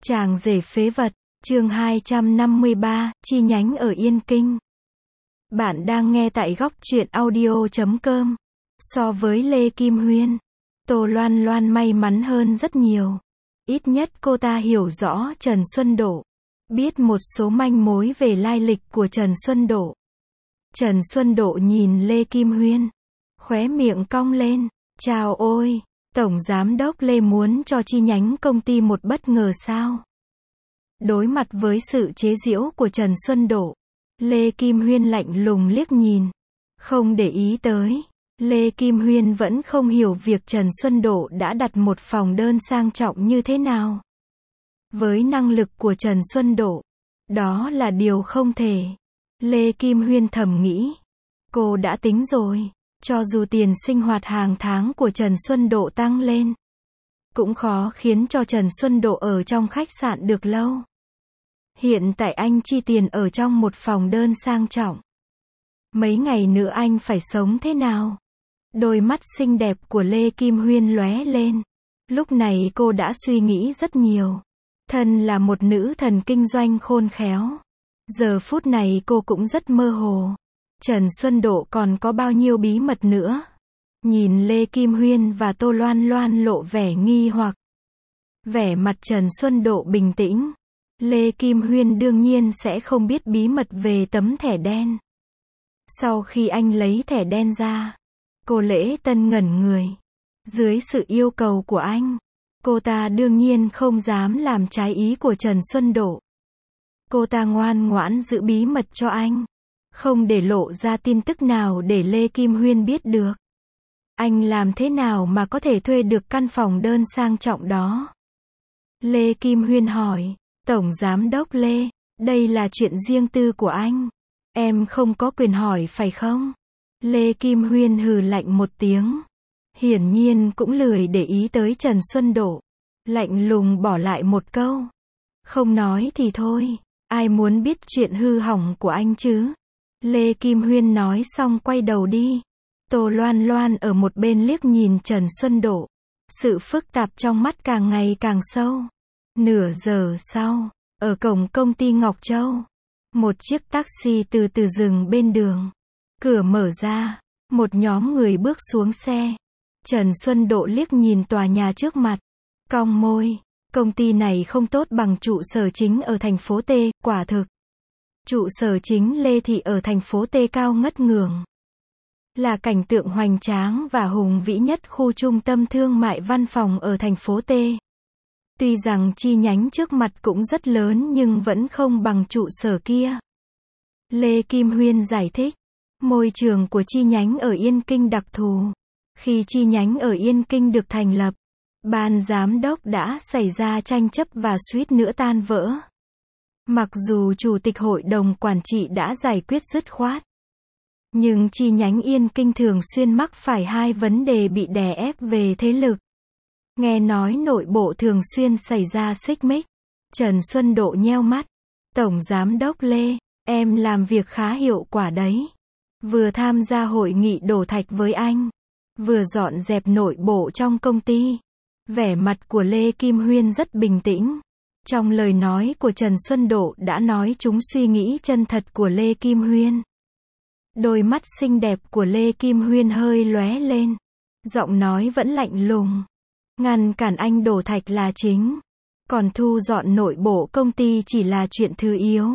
Chàng rể phế vật, chương 253, chi nhánh ở Yên Kinh. Bạn đang nghe tại góc truyện audio.com. So với Lê Kim Huyên, Tô Loan Loan may mắn hơn rất nhiều. Ít nhất cô ta hiểu rõ Trần Xuân Độ, biết một số manh mối về lai lịch của Trần Xuân Độ. Trần Xuân Độ nhìn Lê Kim Huyên, khóe miệng cong lên. Chào ôi, Tổng Giám đốc Lê muốn cho chi nhánh công ty một bất ngờ sao? Đối mặt với sự chế giễu của Trần Xuân Độ, Lê Kim Huyên lạnh lùng liếc nhìn, không để ý tới. Lê Kim Huyên vẫn không hiểu việc Trần Xuân Độ đã đặt một phòng đơn sang trọng như thế nào. Với năng lực của Trần Xuân Độ, đó là điều không thể. Lê Kim Huyên thầm nghĩ, cô đã tính rồi, cho dù tiền sinh hoạt hàng tháng của Trần Xuân Độ tăng lên, cũng khó khiến cho Trần Xuân Độ ở trong khách sạn được lâu. Hiện tại anh chi tiền ở trong một phòng đơn sang trọng. Mấy ngày nữa anh phải sống thế nào? Đôi mắt xinh đẹp của Lê Kim Huyên lóe lên. Lúc này cô đã suy nghĩ rất nhiều. Thân là một nữ thần kinh doanh khôn khéo, giờ phút này cô cũng rất mơ hồ. Trần Xuân Độ còn có bao nhiêu bí mật nữa? Nhìn Lê Kim Huyên và Tô Loan Loan lộ vẻ nghi hoặc. Vẻ mặt Trần Xuân Độ bình tĩnh. Lê Kim Huyên đương nhiên sẽ không biết bí mật về tấm thẻ đen. Sau khi anh lấy thẻ đen ra, cô Lễ Tân ngẩn người. Dưới sự yêu cầu của anh, cô ta đương nhiên không dám làm trái ý của Trần Xuân Độ. Cô ta ngoan ngoãn giữ bí mật cho anh, không để lộ ra tin tức nào để Lê Kim Huyên biết được. Anh làm thế nào mà có thể thuê được căn phòng đơn sang trọng đó? Lê Kim Huyên hỏi. Tổng Giám đốc Lê, đây là chuyện riêng tư của anh. Em không có quyền hỏi phải không? Lê Kim Huyên hừ lạnh một tiếng. Hiển nhiên cũng lười để ý tới Trần Xuân Độ. Lạnh lùng bỏ lại một câu. Không nói thì thôi, ai muốn biết chuyện hư hỏng của anh chứ? Lê Kim Huyên nói xong quay đầu đi. Tô Loan Loan ở một bên liếc nhìn Trần Xuân Độ. Sự phức tạp trong mắt càng ngày càng sâu. Nửa giờ sau, ở cổng công ty Ngọc Châu, một chiếc taxi từ từ dừng bên đường. Cửa mở ra, một nhóm người bước xuống xe. Trần Xuân Độ liếc nhìn tòa nhà trước mặt, cong môi. Công ty này không tốt bằng trụ sở chính ở thành phố T, quả thực. Trụ sở chính Lê Thị ở thành phố T cao ngất ngường, là cảnh tượng hoành tráng và hùng vĩ nhất khu trung tâm thương mại văn phòng ở thành phố T. Tuy rằng chi nhánh trước mặt cũng rất lớn nhưng vẫn không bằng trụ sở kia. Lê Kim Huyên giải thích, môi trường của chi nhánh ở Yên Kinh đặc thù. Khi chi nhánh ở Yên Kinh được thành lập, ban giám đốc đã xảy ra tranh chấp và suýt nữa tan vỡ. Mặc dù chủ tịch hội đồng quản trị đã giải quyết dứt khoát, nhưng chi nhánh Yên Kinh thường xuyên mắc phải hai vấn đề bị đè ép về thế lực. Nghe nói nội bộ thường xuyên xảy ra xích mích. Trần Xuân Độ nheo mắt. Tổng Giám đốc Lê, em làm việc khá hiệu quả đấy. Vừa tham gia hội nghị đổ thạch với anh, vừa dọn dẹp nội bộ trong công ty. Vẻ mặt của Lê Kim Huyên rất bình tĩnh. Trong lời nói của Trần Xuân Độ đã nói trúng suy nghĩ chân thật của Lê Kim Huyên. Đôi mắt xinh đẹp của Lê Kim Huyên hơi lóe lên. Giọng nói vẫn lạnh lùng. Ngăn cản anh đổ thạch là chính, còn thu dọn nội bộ công ty chỉ là chuyện thứ yếu.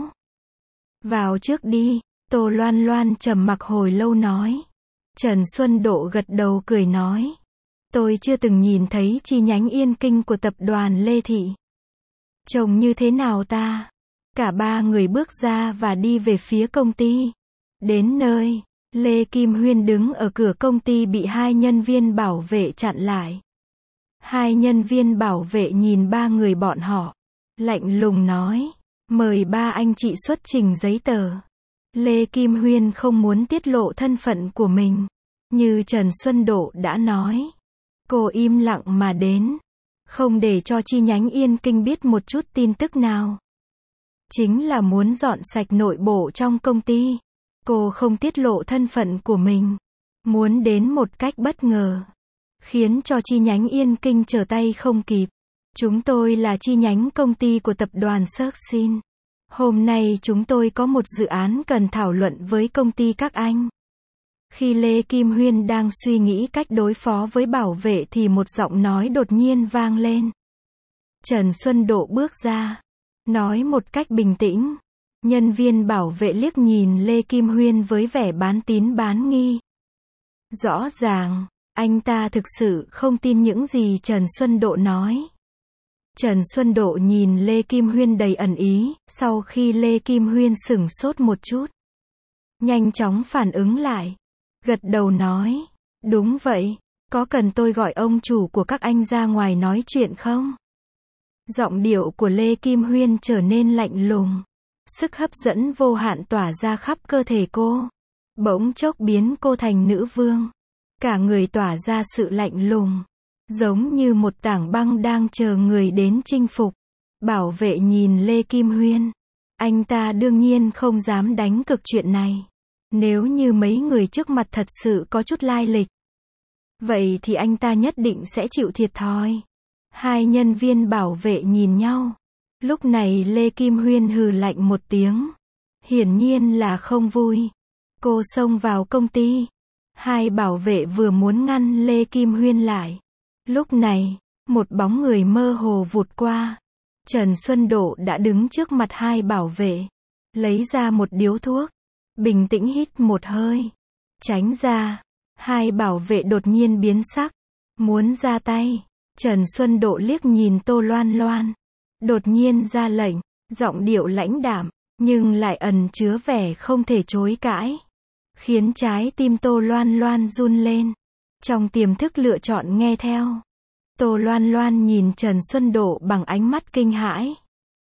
Vào trước đi. Tô Loan Loan trầm mặc hồi lâu nói. Trần Xuân Độ gật đầu cười nói. Tôi chưa từng nhìn thấy chi nhánh Yên Kinh của tập đoàn Lê Thị. Trông như thế nào ta? Cả ba người bước ra và đi về phía công ty. Đến nơi, Lê Kim Huyên đứng ở cửa công ty bị hai nhân viên bảo vệ chặn lại. Hai nhân viên bảo vệ nhìn ba người bọn họ, lạnh lùng nói, mời ba anh chị xuất trình giấy tờ. Lê Kim Huyên không muốn tiết lộ thân phận của mình. Như Trần Xuân Độ đã nói, cô im lặng mà đến, không để cho chi nhánh Yên Kinh biết một chút tin tức nào. Chính là muốn dọn sạch nội bộ trong công ty. Cô không tiết lộ thân phận của mình, muốn đến một cách bất ngờ, khiến cho chi nhánh Yên Kinh trở tay không kịp. Chúng tôi là chi nhánh công ty của tập đoàn Searchin. Hôm nay chúng tôi có một dự án cần thảo luận với công ty các anh. Khi Lê Kim Huyên đang suy nghĩ cách đối phó với bảo vệ thì một giọng nói đột nhiên vang lên. Trần Xuân Độ bước ra, nói một cách bình tĩnh. Nhân viên bảo vệ liếc nhìn Lê Kim Huyên với vẻ bán tín bán nghi. Rõ ràng, anh ta thực sự không tin những gì Trần Xuân Độ nói. Trần Xuân Độ nhìn Lê Kim Huyên đầy ẩn ý, sau khi Lê Kim Huyên sửng sốt một chút. Nhanh chóng phản ứng lại. Gật đầu nói, đúng vậy, có cần tôi gọi ông chủ của các anh ra ngoài nói chuyện không? Giọng điệu của Lê Kim Huyên trở nên lạnh lùng. Sức hấp dẫn vô hạn tỏa ra khắp cơ thể cô. Bỗng chốc biến cô thành nữ vương. Cả người tỏa ra sự lạnh lùng. Giống như một tảng băng đang chờ người đến chinh phục. Bảo vệ nhìn Lê Kim Huyên. Anh ta đương nhiên không dám đánh cược chuyện này. Nếu như mấy người trước mặt thật sự có chút lai lịch. Vậy thì anh ta nhất định sẽ chịu thiệt thòi. Hai nhân viên bảo vệ nhìn nhau. Lúc này Lê Kim Huyên hừ lạnh một tiếng. Hiển nhiên là không vui. Cô xông vào công ty. Hai bảo vệ vừa muốn ngăn Lê Kim Huyên lại. Lúc này, một bóng người mơ hồ vụt qua. Trần Xuân Độ đã đứng trước mặt hai bảo vệ. Lấy ra một điếu thuốc. Bình tĩnh hít một hơi. Tránh ra. Hai bảo vệ đột nhiên biến sắc. Muốn ra tay. Trần Xuân Độ liếc nhìn Tô Loan Loan. Đột nhiên ra lệnh. Giọng điệu lãnh đạm. Nhưng lại ẩn chứa vẻ không thể chối cãi. Khiến trái tim Tô Loan Loan run lên. Trong tiềm thức lựa chọn nghe theo. Tô Loan Loan nhìn Trần Xuân Độ bằng ánh mắt kinh hãi.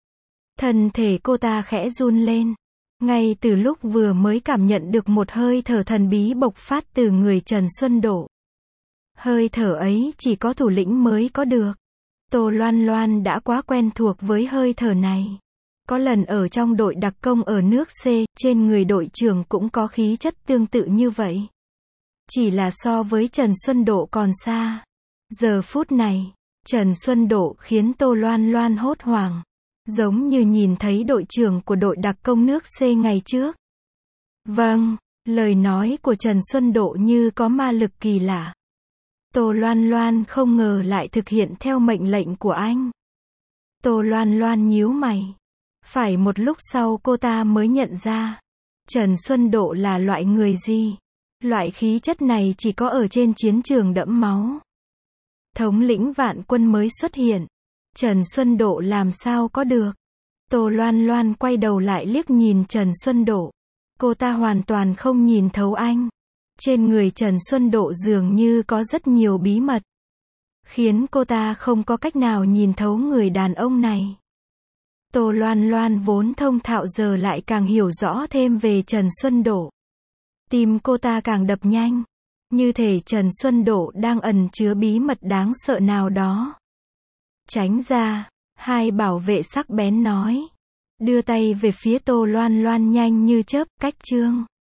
Thân thể cô ta khẽ run lên. Ngay từ lúc vừa mới cảm nhận được một hơi thở thần bí bộc phát từ người Trần Xuân Độ. Hơi thở ấy chỉ có thủ lĩnh mới có được. Tô Loan Loan đã quá quen thuộc với hơi thở này. Có lần ở trong đội đặc công ở nước C, trên người đội trưởng cũng có khí chất tương tự như vậy. Chỉ là so với Trần Xuân Độ còn xa. Giờ phút này, Trần Xuân Độ khiến Tô Loan Loan hốt hoảng. Giống như nhìn thấy đội trưởng của đội đặc công nước C ngày trước. Vâng, lời nói của Trần Xuân Độ như có ma lực kỳ lạ. Tô Loan Loan không ngờ lại thực hiện theo mệnh lệnh của anh. Tô Loan Loan nhíu mày. Phải một lúc sau cô ta mới nhận ra. Trần Xuân Độ là loại người gì? Loại khí chất này chỉ có ở trên chiến trường đẫm máu. Thống lĩnh vạn quân mới xuất hiện. Trần Xuân Độ làm sao có được? Tô Loan Loan quay đầu lại liếc nhìn Trần Xuân Độ. Cô ta hoàn toàn không nhìn thấu anh. Trên người Trần Xuân Độ dường như có rất nhiều bí mật. Khiến cô ta không có cách nào nhìn thấu người đàn ông này. Tô Loan Loan vốn thông thạo giờ lại càng hiểu rõ thêm về Trần Xuân Độ. Tim cô ta càng đập nhanh. Như thể Trần Xuân Độ đang ẩn chứa bí mật đáng sợ nào đó. Tránh ra, hai bảo vệ sắc bén nói. Đưa tay về phía Tô Loan Loan nhanh như chớp, cách chương.